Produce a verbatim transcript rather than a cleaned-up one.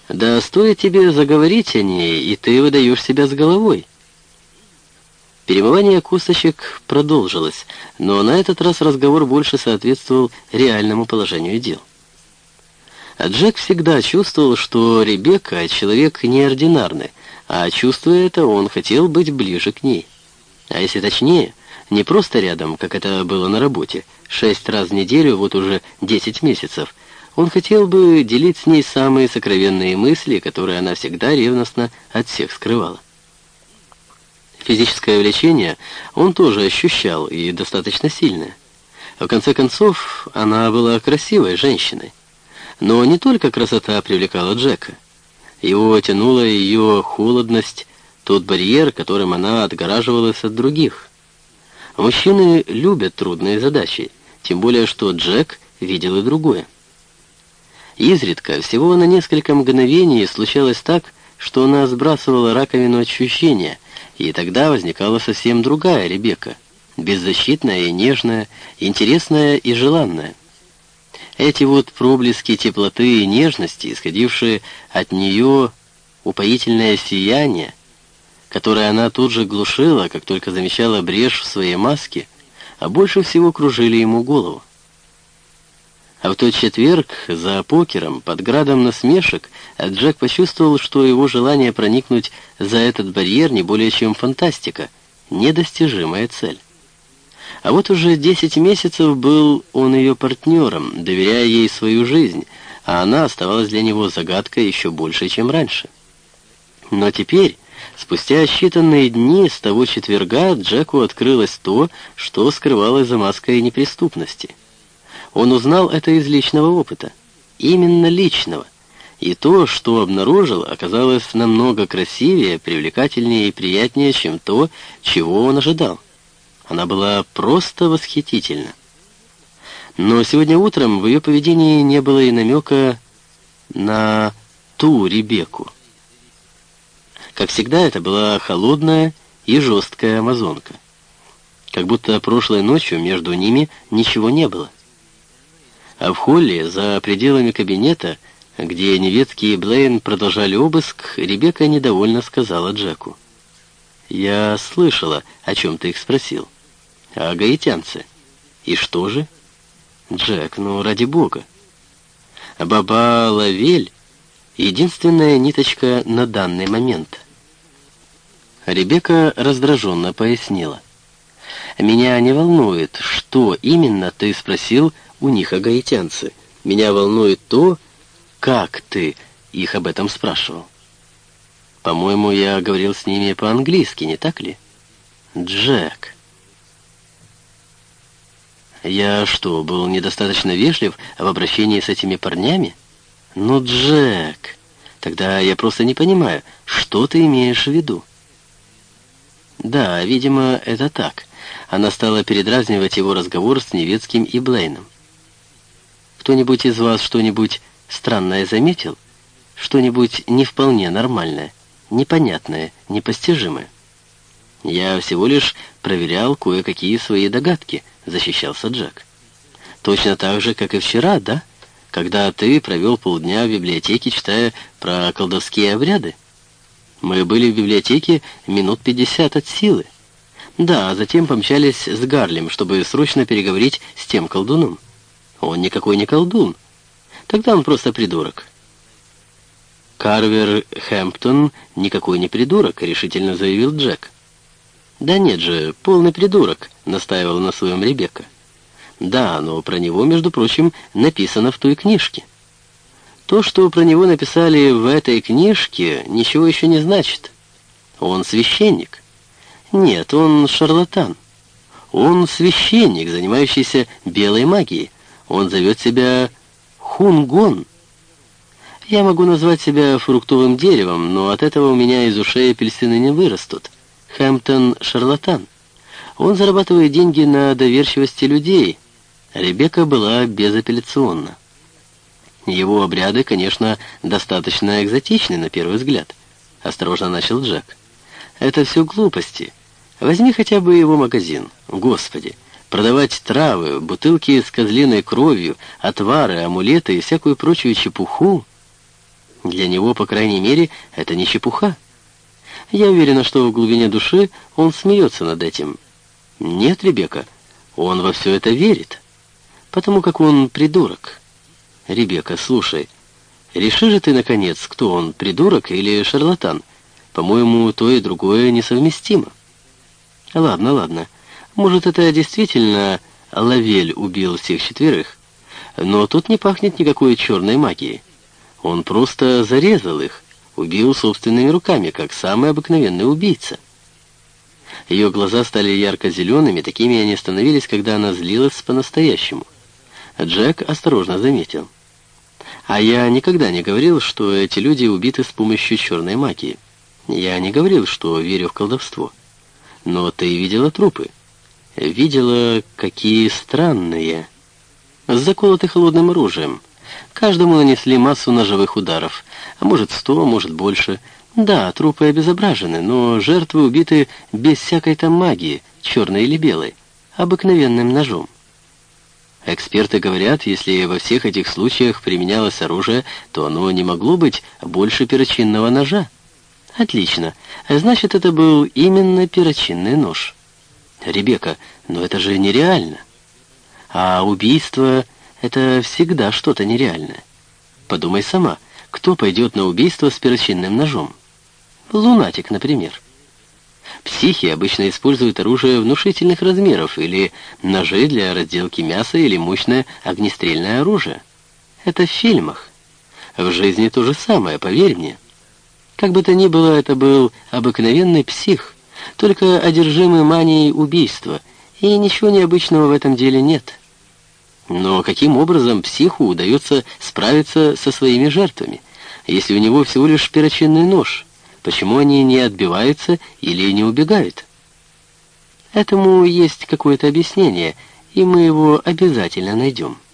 Да стоит тебе заговорить о ней, и ты выдаешь себя с головой. Перемывание косточек продолжилось, но на этот раз разговор больше соответствовал реальному положению дел. А Джек всегда чувствовал, что Ребекка — человек неординарный, а чувствуя это, он хотел быть ближе к ней. А если точнее, не просто рядом, как это было на работе, шесть раз в неделю, вот уже десять месяцев, он хотел бы делить с ней самые сокровенные мысли, которые она всегда ревностно от всех скрывала. Физическое влечение он тоже ощущал, и достаточно сильное. В конце концов, она была красивой женщиной. Но не только красота привлекала Джека. Его тянула ее холодность, тот барьер, которым она отгораживалась от других. Мужчины любят трудные задачи, тем более что Джек видел и другое. Изредка, всего на несколько мгновений, случалось так, что она сбрасывала раковину ощущения, и тогда возникала совсем другая Ребекка, беззащитная и нежная, интересная и желанная. Эти вот проблески теплоты и нежности, исходившие от нее упоительное сияние, которое она тут же глушила, как только замечала брешь в своей маске, а больше всего кружили ему голову. А в тот четверг за покером, под градом насмешек, Джек почувствовал, что его желание проникнуть за этот барьер не более чем фантастика, недостижимая цель. А вот уже десять месяцев был он ее партнером, доверяя ей свою жизнь, а она оставалась для него загадкой еще больше, чем раньше. Но теперь, спустя считанные дни с того четверга, Джеку открылось то, что скрывалось за маской неприступности. Он узнал это из личного опыта, именно личного, и то, что обнаружил, оказалось намного красивее, привлекательнее и приятнее, чем то, чего он ожидал. Она была просто восхитительна. Но сегодня утром в ее поведении не было и намека на ту Ребекку. Как всегда, это была холодная и жесткая амазонка. Как будто прошлой ночью между ними ничего не было. А в холле, за пределами кабинета, где Невецкий и Блейн продолжали обыск, Ребекка недовольно сказала Джеку: «Я слышала, о чем ты их спросил. А гаитянцы? И что же?» «Джек, ну ради бога. Баба Лавель — единственная ниточка на данный момент». Ребекка раздраженно пояснила: «Меня не волнует, что именно ты спросил у них о гаитянце. Меня волнует то, как ты их об этом спрашивал. По-моему, я говорил с ними по-английски, не так ли?» «Джек...» «Я что, был недостаточно вежлив в обращении с этими парнями?» «Ну, Джек, тогда я просто не понимаю, что ты имеешь в виду?» «Да, видимо, это так». Она стала передразнивать его разговор с Невецким и Блейном. «Кто-нибудь из вас что-нибудь странное заметил? Что-нибудь не вполне нормальное, непонятное, непостижимое?» «Я всего лишь проверял кое-какие свои догадки», — защищался Джек. «Точно так же, как и вчера, да? Когда ты провел полдня в библиотеке, читая про колдовские обряды. Мы были в библиотеке минут пятьдесят от силы. Да, а затем помчались с Гарлем, чтобы срочно переговорить с тем колдуном. Он никакой не колдун. Тогда он просто придурок». «Карвер Хэмптон никакой не придурок», — решительно заявил Джек. «Да нет же, полный придурок», — настаивала на своем Ребекка. «Да, но про него, между прочим, написано в той книжке». «То, что про него написали в этой книжке, ничего еще не значит. Он священник». «Нет, он шарлатан. Он священник, занимающийся белой магией. Он зовет себя Хунгон. Я могу назвать себя фруктовым деревом, но от этого у меня из ушей апельсины не вырастут. Хэмптон — шарлатан. Он зарабатывает деньги на доверчивости людей». Ребекка была безапелляционна. «Его обряды, конечно, достаточно экзотичны на первый взгляд», — осторожно начал Джек. «Это все глупости. Возьми хотя бы его магазин. Господи, продавать травы, бутылки с козлиной кровью, отвары, амулеты и всякую прочую чепуху. Для него, по крайней мере, это не чепуха. Я уверена, что в глубине души он смеется над этим. Нет, Ребекка, он во все это верит, потому как он придурок. Ребекка, слушай, реши же ты, наконец, кто он, придурок или шарлатан? По-моему, то и другое несовместимо. Ладно, ладно. Может, это действительно Лавель убил всех четверых, но тут не пахнет никакой черной магией. Он просто зарезал их, убил собственными руками, как самый обыкновенный убийца. Ее глаза стали ярко-зелеными, такими они становились, когда она злилась по-настоящему. Джек осторожно заметил. А я никогда не говорил, что эти люди убиты с помощью черной магии. Я не говорил, что верю в колдовство. Но ты видела трупы. Видела, какие странные. Заколоты холодным оружием. Каждому нанесли массу ножевых ударов. А может, сто, может, больше. Да, трупы обезображены, но жертвы убиты без всякой там магии, черной или белой, обыкновенным ножом. Эксперты говорят, если во всех этих случаях применялось оружие, то оно не могло быть больше перочинного ножа. Отлично. Значит, это был именно перочинный нож. Ребекка, но это же нереально. А убийство — это всегда что-то нереальное. Подумай сама, кто пойдет на убийство с перочинным ножом? Лунатик, например. Психи обычно используют оружие внушительных размеров или ножи для разделки мяса или мощное огнестрельное оружие. Это в фильмах. В жизни то же самое, поверь мне. Как бы то ни было, это был обыкновенный псих, только одержимый манией убийства, и ничего необычного в этом деле нет. Но каким образом психу удается справиться со своими жертвами, если у него всего лишь перочинный нож? Почему они не отбиваются или не убегают? Этому есть какое-то объяснение, и мы его обязательно найдем.